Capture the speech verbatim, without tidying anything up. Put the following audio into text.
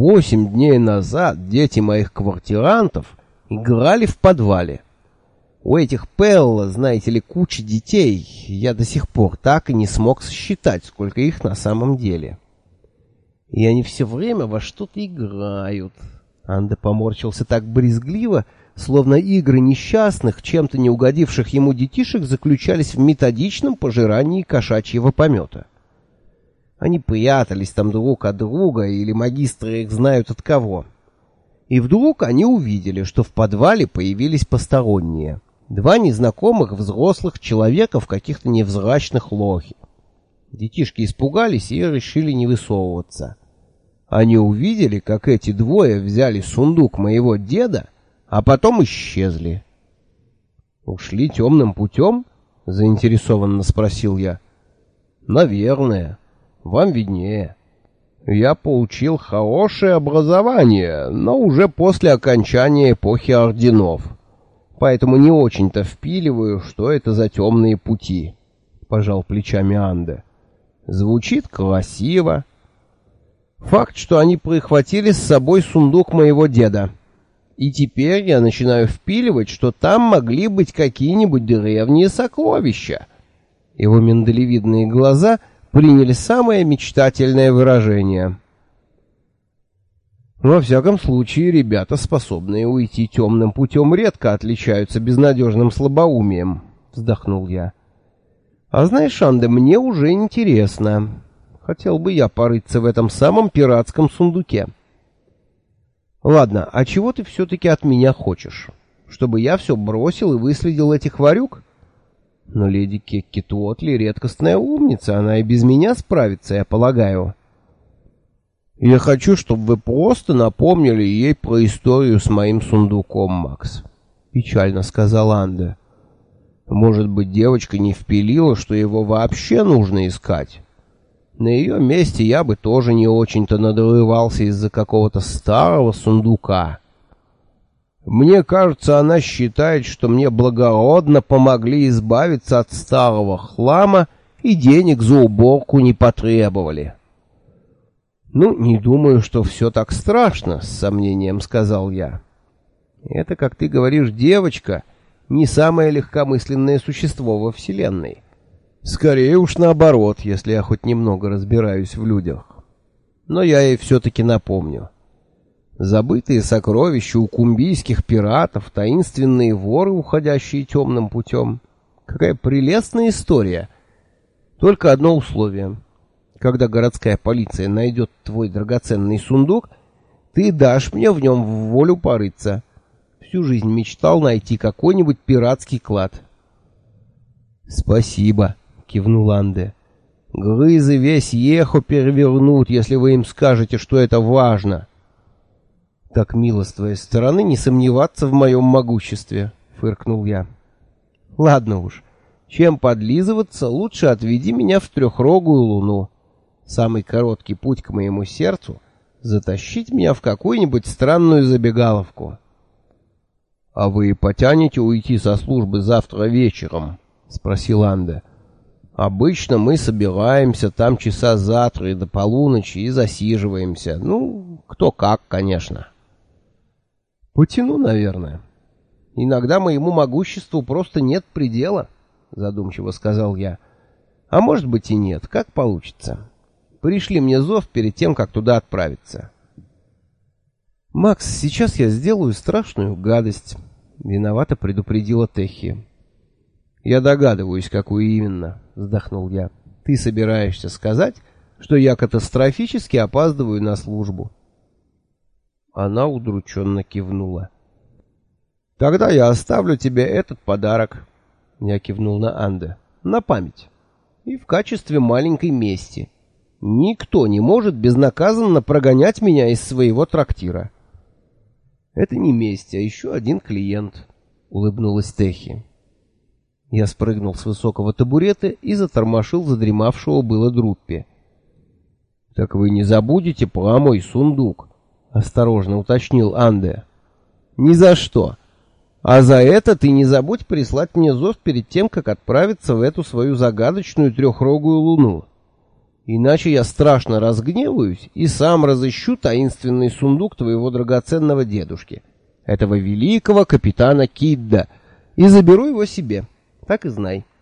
Восемь дней назад дети моих квартирантов играли в подвале. У этих Пелла, знаете ли, куча детей. Я до сих пор так и не смог сосчитать, сколько их на самом деле. И они все время во что-то играют. Анде поморщился так брезгливо, словно игры несчастных, чем-то не угодивших ему детишек, заключались в методичном пожирании кошачьего помета. Они прятались там друг от друга, или магистры их знают от кого. И вдруг они увидели, что в подвале появились посторонние. Два незнакомых взрослых человека в каких-то невзрачных лохе. Детишки испугались и решили не высовываться. Они увидели, как эти двое взяли сундук моего деда, а потом исчезли. «Ушли темным путем?» — заинтересованно спросил я. «Наверное. Вам виднее. Я получил хорошее образование, но уже после окончания эпохи орденов. Поэтому не очень-то впиливаю, что это за темные пути», — пожал плечами Анде. «Звучит красиво. Факт, что они прихватили с собой сундук моего деда. И теперь я начинаю впиливать, что там могли быть какие-нибудь древние сокровища». Его миндалевидные глаза приняли самое мечтательное выражение. «Во всяком случае, ребята, способные уйти темным путем, редко отличаются безнадежным слабоумием», — вздохнул я. «А знаешь, Анде, мне уже интересно. Хотел бы я порыться в этом самом пиратском сундуке». «Ладно, а чего ты все-таки от меня хочешь? Чтобы я все бросил и выследил этих ворюк? Но леди Кекки Туотли редкостная умница, она и без меня справится, я полагаю». «Я хочу, чтобы вы просто напомнили ей про историю с моим сундуком, Макс», — печально сказал Анде. «Может быть, девочка не впилила, что его вообще нужно искать. На ее месте я бы тоже не очень-то надрывался из-за какого-то старого сундука. Мне кажется, она считает, что мне благородно помогли избавиться от старого хлама и денег за уборку не потребовали». «Ну, не думаю, что все так страшно», — с сомнением сказал я. «Это, как ты говоришь, девочка, не самое легкомысленное существо во Вселенной. Скорее уж наоборот, если я хоть немного разбираюсь в людях. Но я ей все-таки напомню. Забытые сокровища у кумбийских пиратов, таинственные воры, уходящие темным путем. Какая прелестная история. Только одно условие. Когда городская полиция найдет твой драгоценный сундук, ты дашь мне в нем в волю порыться. Всю жизнь мечтал найти какой-нибудь пиратский клад». «Спасибо», — кивнул Анде. «Грызы весь Ехо перевернут, если вы им скажете, что это важно». «Так мило с твоей стороны не сомневаться в моем могуществе», — фыркнул я. «Ладно уж, чем подлизываться, лучше отведи меня в трехрогую луну. Самый короткий путь к моему сердцу — затащить меня в какую-нибудь странную забегаловку». «А вы потянете уйти со службы завтра вечером?» — спросил Анде. «Обычно мы собираемся там часа за три до полуночи и засиживаемся. Ну, кто как, конечно». «Потяну, наверное. Иногда моему могуществу просто нет предела», — задумчиво сказал я. «А может быть и нет, как получится. Пришли мне зов перед тем, как туда отправиться». «Макс, сейчас я сделаю страшную гадость», — виновато предупредила Техи. «Я догадываюсь, какую именно», — вздохнул я. «Ты собираешься сказать, что я катастрофически опаздываю на службу?» Она удрученно кивнула. «Тогда я оставлю тебе этот подарок», — я кивнул на Анде, — «на память. И в качестве маленькой мести. Никто не может безнаказанно прогонять меня из своего трактира». «Это не месть, а еще один клиент», — улыбнулась Техи. Я спрыгнул с высокого табурета и затормошил задремавшего было Друппи. «Так вы не забудете про мой сундук?» — осторожно уточнил Анде. «Ни за что. А за это ты не забудь прислать мне зов перед тем, как отправиться в эту свою загадочную трехрогую луну. Иначе я страшно разгневаюсь и сам разыщу таинственный сундук твоего драгоценного дедушки, этого великого капитана Кидда, и заберу его себе. Так и знай.